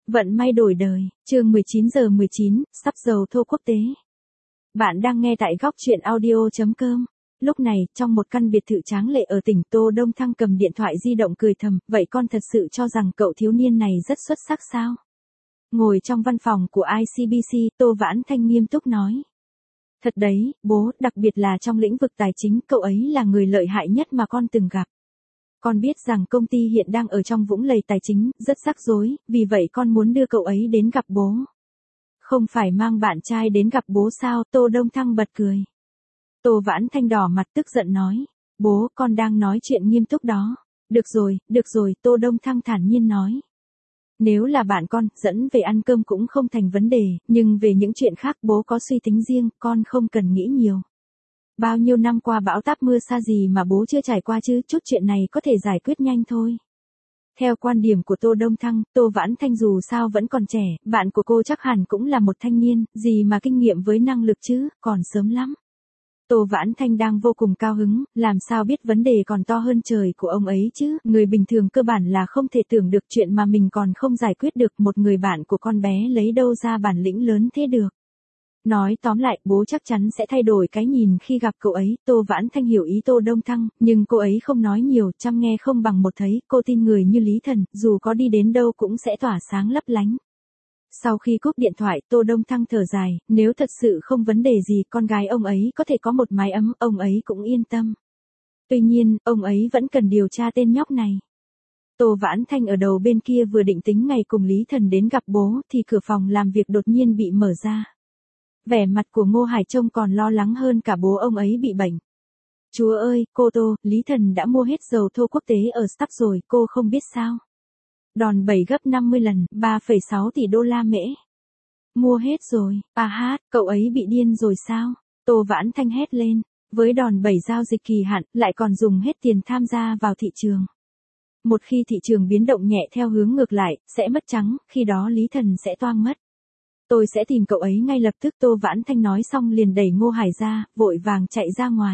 Vận may đổi đời, chương 19:19, sắp dầu thô quốc tế. Bạn đang nghe tại góc chuyện audio.com. Lúc này, trong một căn biệt thự tráng lệ ở tỉnh Tô Đông Thăng cầm điện thoại di động cười thầm, vậy con thật sự cho rằng cậu thiếu niên này rất xuất sắc sao? Ngồi trong văn phòng của ICBC, Tô Vãn Thanh nghiêm túc nói. Thật đấy, bố, đặc biệt là trong lĩnh vực tài chính, cậu ấy là người lợi hại nhất mà con từng gặp. Con biết rằng công ty hiện đang ở trong vũng lầy tài chính, rất rắc rối, vì vậy con muốn đưa cậu ấy đến gặp bố. Không phải mang bạn trai đến gặp bố sao? Tô Đông Thăng bật cười. Tô Vãn Thanh đỏ mặt tức giận nói. Bố, con đang nói chuyện nghiêm túc đó. Được rồi, Tô Đông Thăng thản nhiên nói. Nếu là bạn con, dẫn về ăn cơm cũng không thành vấn đề, nhưng về những chuyện khác bố có suy tính riêng, con không cần nghĩ nhiều. Bao nhiêu năm qua bão táp mưa sa gì mà bố chưa trải qua chứ, chút chuyện này có thể giải quyết nhanh thôi. Theo quan điểm của Tô Đông Thăng, Tô Vãn Thanh dù sao vẫn còn trẻ, bạn của cô chắc hẳn cũng là một thanh niên, gì mà kinh nghiệm với năng lực chứ, còn sớm lắm. Tô Vãn Thanh đang vô cùng cao hứng, làm sao biết vấn đề còn to hơn trời của ông ấy chứ, người bình thường cơ bản là không thể tưởng được chuyện mà mình còn không giải quyết được, một người bạn của con bé lấy đâu ra bản lĩnh lớn thế được. Nói tóm lại, bố chắc chắn sẽ thay đổi cái nhìn khi gặp cậu ấy. Tô Vãn Thanh hiểu ý Tô Đông Thăng, nhưng cô ấy không nói nhiều, chăm nghe không bằng một thấy, cô tin người như Lý Thần, dù có đi đến đâu cũng sẽ tỏa sáng lấp lánh. Sau khi cúp điện thoại, Tô Đông Thăng thở dài, nếu thật sự không vấn đề gì, con gái ông ấy có thể có một mái ấm, ông ấy cũng yên tâm. Tuy nhiên, ông ấy vẫn cần điều tra tên nhóc này. Tô Vãn Thanh ở đầu bên kia vừa định tính ngày cùng Lý Thần đến gặp bố, thì cửa phòng làm việc đột nhiên bị mở ra. Vẻ mặt của Ngô Hải trông còn lo lắng hơn cả bố ông ấy bị bệnh. Chúa ơi, cô Tô, Lý Thần đã mua hết dầu thô quốc tế ở Stop rồi, cô không biết sao? Đòn bẩy gấp 50 lần, 3,6 tỷ đô la mễ. Mua hết rồi, cậu ấy bị điên rồi sao? Tô Vãn Thanh hét lên, với đòn bẩy giao dịch kỳ hạn, lại còn dùng hết tiền tham gia vào thị trường. Một khi thị trường biến động nhẹ theo hướng ngược lại, sẽ mất trắng, khi đó Lý Thần sẽ toang mất. Tôi sẽ tìm cậu ấy ngay lập tức. Tô Vãn Thanh nói xong liền đẩy Ngô Hải ra, vội vàng chạy ra ngoài.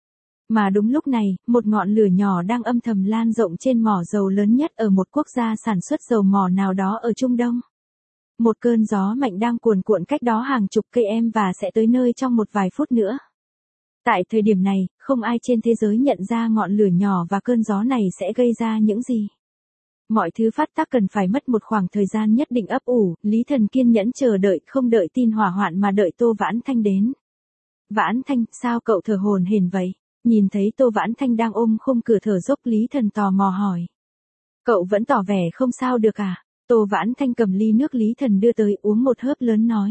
Mà đúng lúc này, một ngọn lửa nhỏ đang âm thầm lan rộng trên mỏ dầu lớn nhất ở một quốc gia sản xuất dầu mỏ nào đó ở Trung Đông. Một cơn gió mạnh đang cuồn cuộn cách đó hàng chục km và sẽ tới nơi trong một vài phút nữa. Tại thời điểm này, không ai trên thế giới nhận ra ngọn lửa nhỏ và cơn gió này sẽ gây ra những gì. Mọi thứ phát tác cần phải mất một khoảng thời gian nhất định ấp ủ, Lý Thần kiên nhẫn chờ đợi, không đợi tin hỏa hoạn mà đợi Tô Vãn Thanh đến. Vãn Thanh, sao cậu thở hổn hển vậy? Nhìn thấy Tô Vãn Thanh đang ôm khung cửa thở dốc, Lý Thần tò mò hỏi. Cậu vẫn tỏ vẻ không sao được à? Tô Vãn Thanh cầm ly nước Lý Thần đưa tới, uống một hớp lớn nói.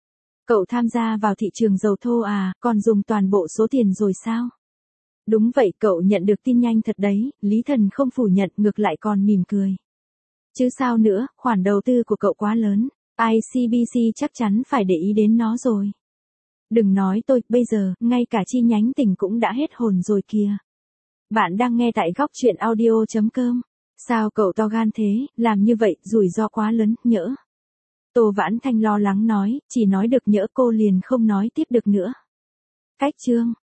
Cậu tham gia vào thị trường dầu thô à, còn dùng toàn bộ số tiền rồi sao? Đúng vậy, cậu nhận được tin nhanh thật đấy, Lý Thần không phủ nhận, ngược lại còn mỉm cười. Chứ sao nữa, khoản đầu tư của cậu quá lớn, ICBC chắc chắn phải để ý đến nó rồi. Đừng nói tôi, bây giờ, ngay cả chi nhánh tỉnh cũng đã hết hồn rồi kìa. Bạn đang nghe tại góc chuyện audio.com. Sao cậu to gan thế, làm như vậy, rủi ro quá lớn, nhỡ. Tô Vãn Thanh lo lắng nói, chỉ nói được nhỡ cô liền không nói tiếp được nữa. Cách chương.